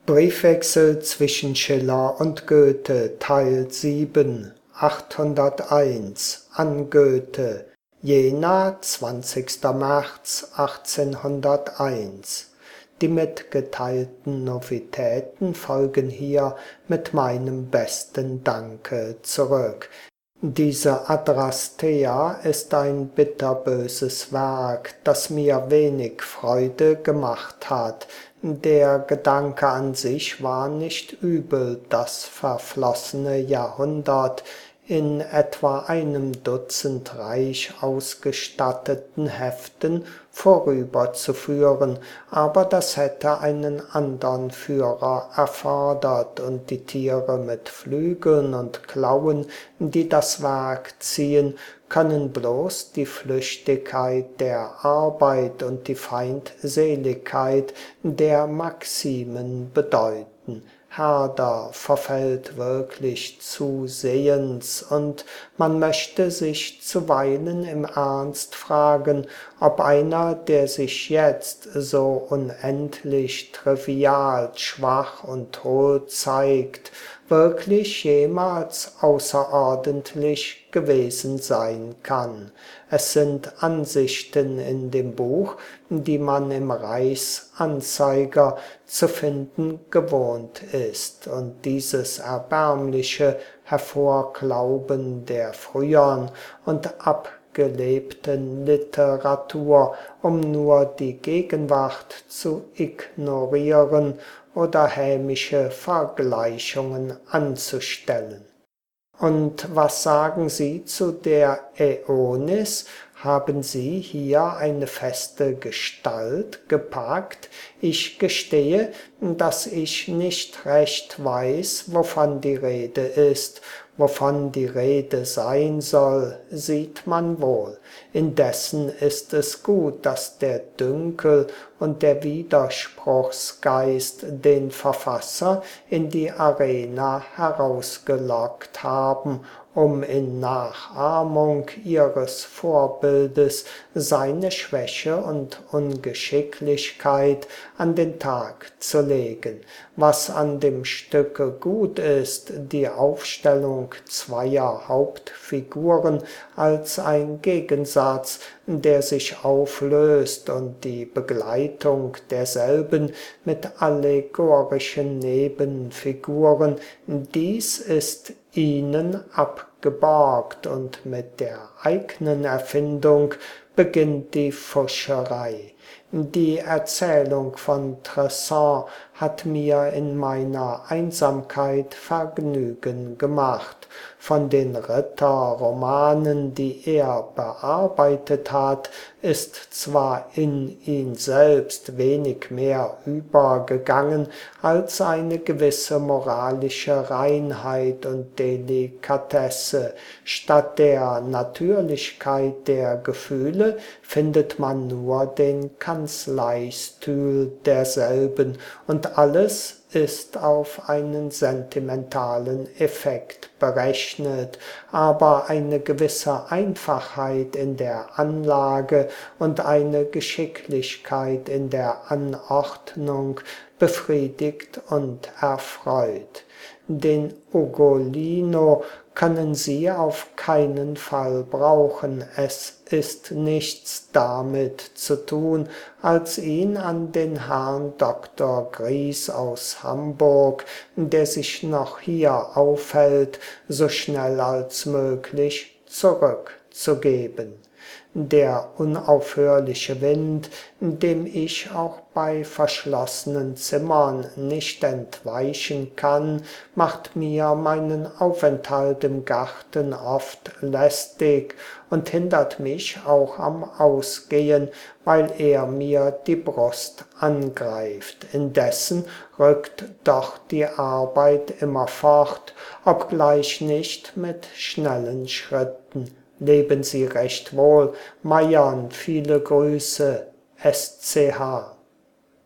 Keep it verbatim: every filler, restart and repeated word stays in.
Briefwechsel zwischen Schiller und Goethe, Teil sieben, achthunderteins, an Goethe, Jena, zwanzigster März achtzehnhunderteins. Die mitgeteilten Novitäten folgen hier mit meinem besten Danke zurück. Diese Adrastea ist ein bitterböses Werk, das mir wenig Freude gemacht hat. Der Gedanke an sich war nicht übel, das verflossene Jahrhundert in etwa einem Dutzend reich ausgestatteten Heften vorüberzuführen, aber das hätte einen andern Führer erfordert, und die Tiere mit Flügeln und Klauen, die das Werk ziehen, können bloß die Flüchtigkeit der Arbeit und die Feindseligkeit der Maximen bedeuten. Herder verfällt wirklich zusehends, und man möchte sich zuweilen im Ernst fragen, ob einer, der sich jetzt so unendlich trivial, schwach und hohl zeigt, wirklich jemals außerordentlich gewesen sein kann. Es sind Ansichten in dem Buch, die man im Reichsanzeiger zu finden gewohnt ist, und dieses erbärmliche Hervorklauben der früheren und abgelebten Literatur, um nur die Gegenwart zu ignorieren oder hämische Vergleichungen anzustellen. Und was sagen Sie zu der Äonis? Haben Sie hier eine feste Gestalt gepackt? Ich gestehe, dass ich nicht recht weiß, wovon die Rede ist. Wovon die Rede sein soll, sieht man wohl. Indessen ist es gut, dass der Dünkel und der Widerspruchsgeist den Verfasser in die Arena herausgelockt haben, um in Nachahmung ihres Vorbildes seine Schwäche und Ungeschicklichkeit an den Tag zu legen. Was an dem Stücke gut ist, die Aufstellung zweier Hauptfiguren als ein Gegensatz, der sich auflöst, und die Begleitung derselben mit allegorischen Nebenfiguren, dies ist ihnen abgeborgt, und mit der eigenen Erfindung beginnt die Pfuscherei. Die Erzählung von Tressan hat mir in meiner Einsamkeit Vergnügen gemacht. Von den Ritterromanen, die er bearbeitet hat, ist zwar in ihn selbst wenig mehr übergegangen als eine gewisse moralische Reinheit und Delikatesse. Statt der Natürlichkeit der Gefühle findet man nur den Kanzleistühl derselben, und alles ist auf einen sentimentalen Effekt berechnet, aber eine gewisse Einfachheit in der Anlage und eine Geschicklichkeit in der Anordnung befriedigt und erfreut. Den Ugolino können Sie auf keinen Fall brauchen. Es ist nichts damit zu tun, als ihn an den Herrn Doktor Gries aus Hamburg, der sich noch hier aufhält, so schnell als möglich zurückzugeben. Der unaufhörliche Wind, dem ich auch bei verschlossenen Zimmern nicht entweichen kann, macht mir meinen Aufenthalt im Garten oft lästig und hindert mich auch am Ausgehen, weil er mir die Brust angreift. Indessen rückt doch die Arbeit immer fort, obgleich nicht mit schnellen Schritten. Leben Sie recht wohl, Meiern, viele Grüße, S C H